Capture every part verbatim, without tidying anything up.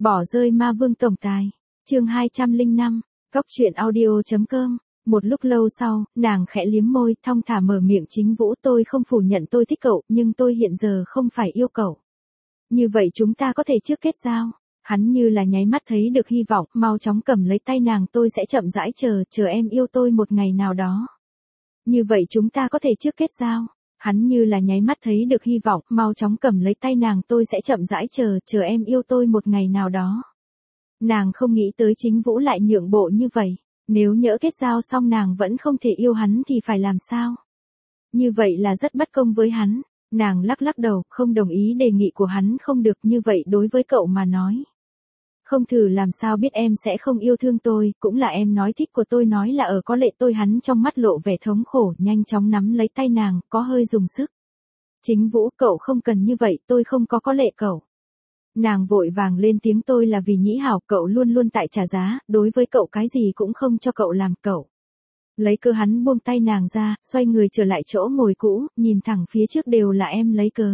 Bỏ rơi ma vương tổng tài. Chương hai trăm lẻ năm. Cốc truyện audio chấm com. Một lúc lâu sau, nàng khẽ liếm môi, thong thả mở miệng, Chính Vũ, tôi không phủ nhận tôi thích cậu, nhưng tôi hiện giờ không phải yêu cậu. Như vậy chúng ta có thể trước kết giao. Hắn như là nháy mắt thấy được hy vọng, mau chóng cầm lấy tay nàng, tôi sẽ chậm rãi chờ, chờ em yêu tôi một ngày nào đó. Như vậy chúng ta có thể trước kết giao. Hắn như là nháy mắt thấy được hy vọng, mau chóng cầm lấy tay nàng, tôi sẽ chậm rãi chờ, chờ em yêu tôi một ngày nào đó. Nàng không nghĩ tới Chính Vũ lại nhượng bộ như vậy. Nếu nhỡ kết giao xong nàng vẫn không thể yêu hắn thì phải làm sao? Như vậy là rất bất công với hắn. Nàng lắc lắc đầu, không đồng ý đề nghị của hắn, không được như vậy đối với cậu mà nói. Không thử làm sao biết em sẽ không yêu thương tôi, cũng là em nói thích của tôi nói là ở có lệ tôi. Hắn trong mắt lộ vẻ thống khổ, nhanh chóng nắm lấy tay nàng, có hơi dùng sức. Chính Vũ, cậu không cần như vậy, tôi không có có lệ cậu. Nàng vội vàng lên tiếng, tôi là vì Nhĩ Hảo, cậu luôn luôn tại trả giá, đối với cậu cái gì cũng không cho cậu làm. Cậu lấy cớ. Hắn buông tay nàng ra, xoay người trở lại chỗ ngồi cũ, nhìn thẳng phía trước, đều là em lấy cớ.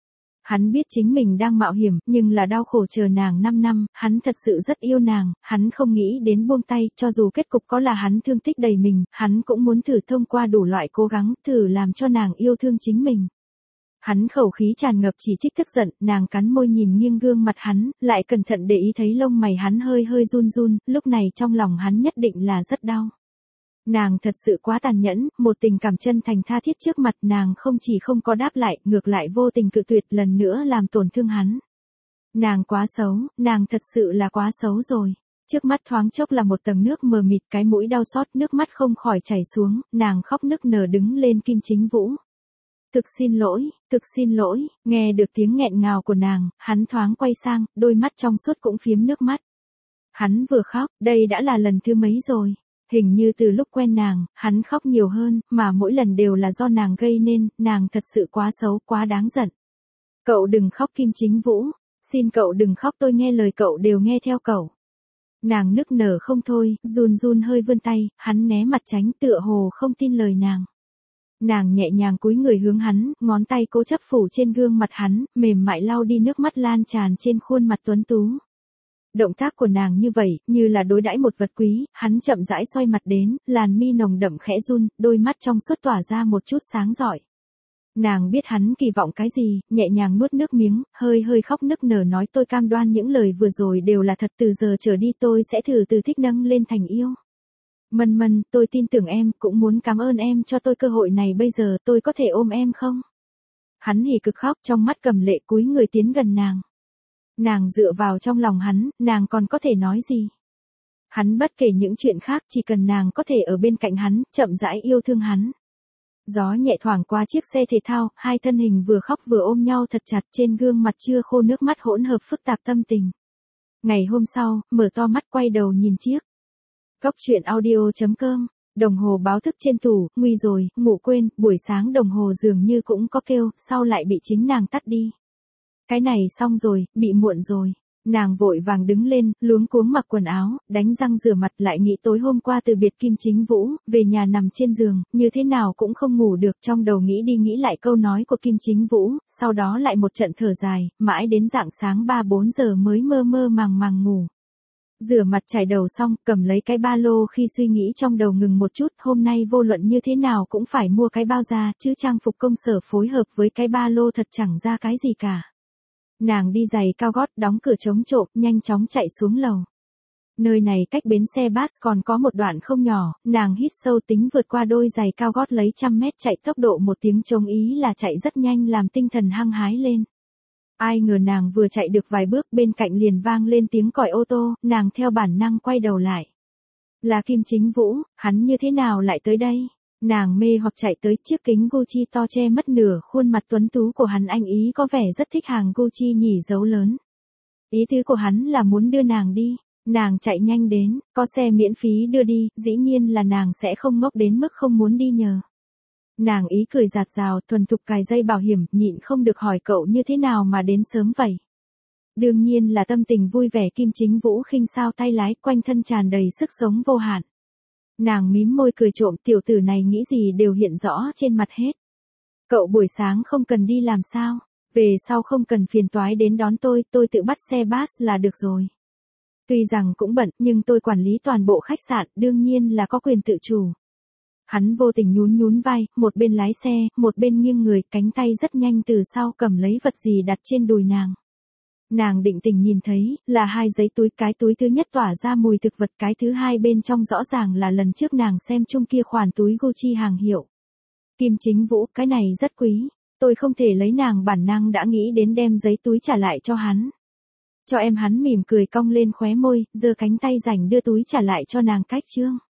Hắn biết chính mình đang mạo hiểm, nhưng là đau khổ chờ nàng năm năm, hắn thật sự rất yêu nàng, hắn không nghĩ đến buông tay, cho dù kết cục có là hắn thương tích đầy mình, hắn cũng muốn thử thông qua đủ loại cố gắng, thử làm cho nàng yêu thương chính mình. Hắn khẩu khí tràn ngập chỉ trích tức giận, nàng cắn môi nhìn nghiêng gương mặt hắn, lại cẩn thận để ý thấy lông mày hắn hơi hơi run run, lúc này trong lòng hắn nhất định là rất đau. Nàng thật sự quá tàn nhẫn, một tình cảm chân thành tha thiết trước mặt nàng không chỉ không có đáp lại, ngược lại vô tình cự tuyệt, lần nữa làm tổn thương hắn. Nàng quá xấu, nàng thật sự là quá xấu rồi. Trước mắt thoáng chốc là một tầng nước mờ mịt, cái mũi đau xót, nước mắt không khỏi chảy xuống, nàng khóc nức nở đứng lên. Kim Chính Vũ, thực xin lỗi, thực xin lỗi. Nghe được tiếng nghẹn ngào của nàng, hắn thoáng quay sang, đôi mắt trong suốt cũng phiếm nước mắt. Hắn vừa khóc, đây đã là lần thứ mấy rồi. Hình như từ lúc quen nàng, hắn khóc nhiều hơn, mà mỗi lần đều là do nàng gây nên, nàng thật sự quá xấu, quá đáng giận. Cậu đừng khóc Kim Chính Vũ, xin cậu đừng khóc, tôi nghe lời cậu đều nghe theo cậu. Nàng nức nở không thôi, run run hơi vươn tay, hắn né mặt tránh, tựa hồ không tin lời nàng. Nàng nhẹ nhàng cúi người hướng hắn, ngón tay cố chấp phủ trên gương mặt hắn, mềm mại lau đi nước mắt lan tràn trên khuôn mặt tuấn tú. Động tác của nàng như vậy, như là đối đãi một vật quý, hắn chậm rãi xoay mặt đến, làn mi nồng đậm khẽ run, đôi mắt trong suốt tỏa ra một chút sáng rọi. Nàng biết hắn kỳ vọng cái gì, nhẹ nhàng nuốt nước miếng, hơi hơi khóc nức nở nói, tôi cam đoan những lời vừa rồi đều là thật, từ giờ trở đi tôi sẽ thử từ thích nâng lên thành yêu. Mân Mân, tôi tin tưởng em, cũng muốn cảm ơn em cho tôi cơ hội này, bây giờ tôi có thể ôm em không? Hắn hỉ cực khóc, trong mắt cầm lệ, cúi người tiến gần nàng. Nàng dựa vào trong lòng hắn, nàng còn có thể nói gì? Hắn bất kể những chuyện khác, chỉ cần nàng có thể ở bên cạnh hắn, chậm rãi yêu thương hắn. Gió nhẹ thoảng qua chiếc xe thể thao, hai thân hình vừa khóc vừa ôm nhau thật chặt, trên gương mặt chưa khô nước mắt hỗn hợp phức tạp tâm tình. Ngày hôm sau, mở to mắt quay đầu nhìn chiếc cốc truyện audio chấm com, đồng hồ báo thức trên tủ, nguy rồi, ngủ quên, buổi sáng đồng hồ dường như cũng có kêu, sau lại bị chính nàng tắt đi. Cái này xong rồi, bị muộn rồi. Nàng vội vàng đứng lên, luống cuống mặc quần áo, đánh răng rửa mặt, lại nghĩ tối hôm qua từ biệt Kim Chính Vũ, về nhà nằm trên giường, như thế nào cũng không ngủ được, trong đầu nghĩ đi nghĩ lại câu nói của Kim Chính Vũ, sau đó lại một trận thở dài, mãi đến rạng sáng ba bốn giờ mới mơ mơ màng màng ngủ. Rửa mặt chải đầu xong, cầm lấy cái ba lô, khi suy nghĩ trong đầu ngừng một chút, hôm nay vô luận như thế nào cũng phải mua cái bao ra, chứ trang phục công sở phối hợp với cái ba lô thật chẳng ra cái gì cả. Nàng đi giày cao gót, đóng cửa chống trộm, nhanh chóng chạy xuống lầu. Nơi này cách bến xe bus còn có một đoạn không nhỏ, nàng hít sâu tính vượt qua đôi giày cao gót, lấy trăm mét chạy tốc độ một tiếng trống ý là chạy rất nhanh, làm tinh thần hăng hái lên. Ai ngờ nàng vừa chạy được vài bước, bên cạnh liền vang lên tiếng còi ô tô, nàng theo bản năng quay đầu lại. Là Kim Chính Vũ, hắn như thế nào lại tới đây? Nàng mê hoặc chạy tới, chiếc kính Gucci to che mất nửa khuôn mặt tuấn tú của hắn, anh ý có vẻ rất thích hàng Gucci nhỉ dấu lớn. Ý tứ của hắn là muốn đưa nàng đi. Nàng chạy nhanh đến, có xe miễn phí đưa đi, dĩ nhiên là nàng sẽ không ngốc đến mức không muốn đi nhờ. Nàng ý cười rạt rào, thuần thục cài dây bảo hiểm, nhịn không được hỏi, cậu như thế nào mà đến sớm vậy? Đương nhiên là tâm tình vui vẻ. Kim Chính Vũ khinh sao tay lái, quanh thân tràn đầy sức sống vô hạn. Nàng mím môi cười trộm, tiểu tử này nghĩ gì đều hiện rõ trên mặt hết. Cậu buổi sáng không cần đi làm sao? Về sau không cần phiền toái đến đón tôi, tôi tự bắt xe bus là được rồi. Tuy rằng cũng bận, nhưng tôi quản lý toàn bộ khách sạn, đương nhiên là có quyền tự chủ. Hắn vô tình nhún nhún vai, một bên lái xe, một bên nghiêng người, cánh tay rất nhanh từ sau cầm lấy vật gì đặt trên đùi nàng. Nàng định tình nhìn thấy, là hai giấy túi, cái túi thứ nhất tỏa ra mùi thực vật, cái thứ hai bên trong rõ ràng là lần trước nàng xem chung kia khoản túi Gucci hàng hiệu. Kim Chính Vũ, cái này rất quý, tôi không thể lấy, nàng bản năng đã nghĩ đến đem giấy túi trả lại cho hắn. Cho em, hắn mỉm cười cong lên khóe môi, giơ cánh tay rảnh đưa túi trả lại cho nàng, cách chương.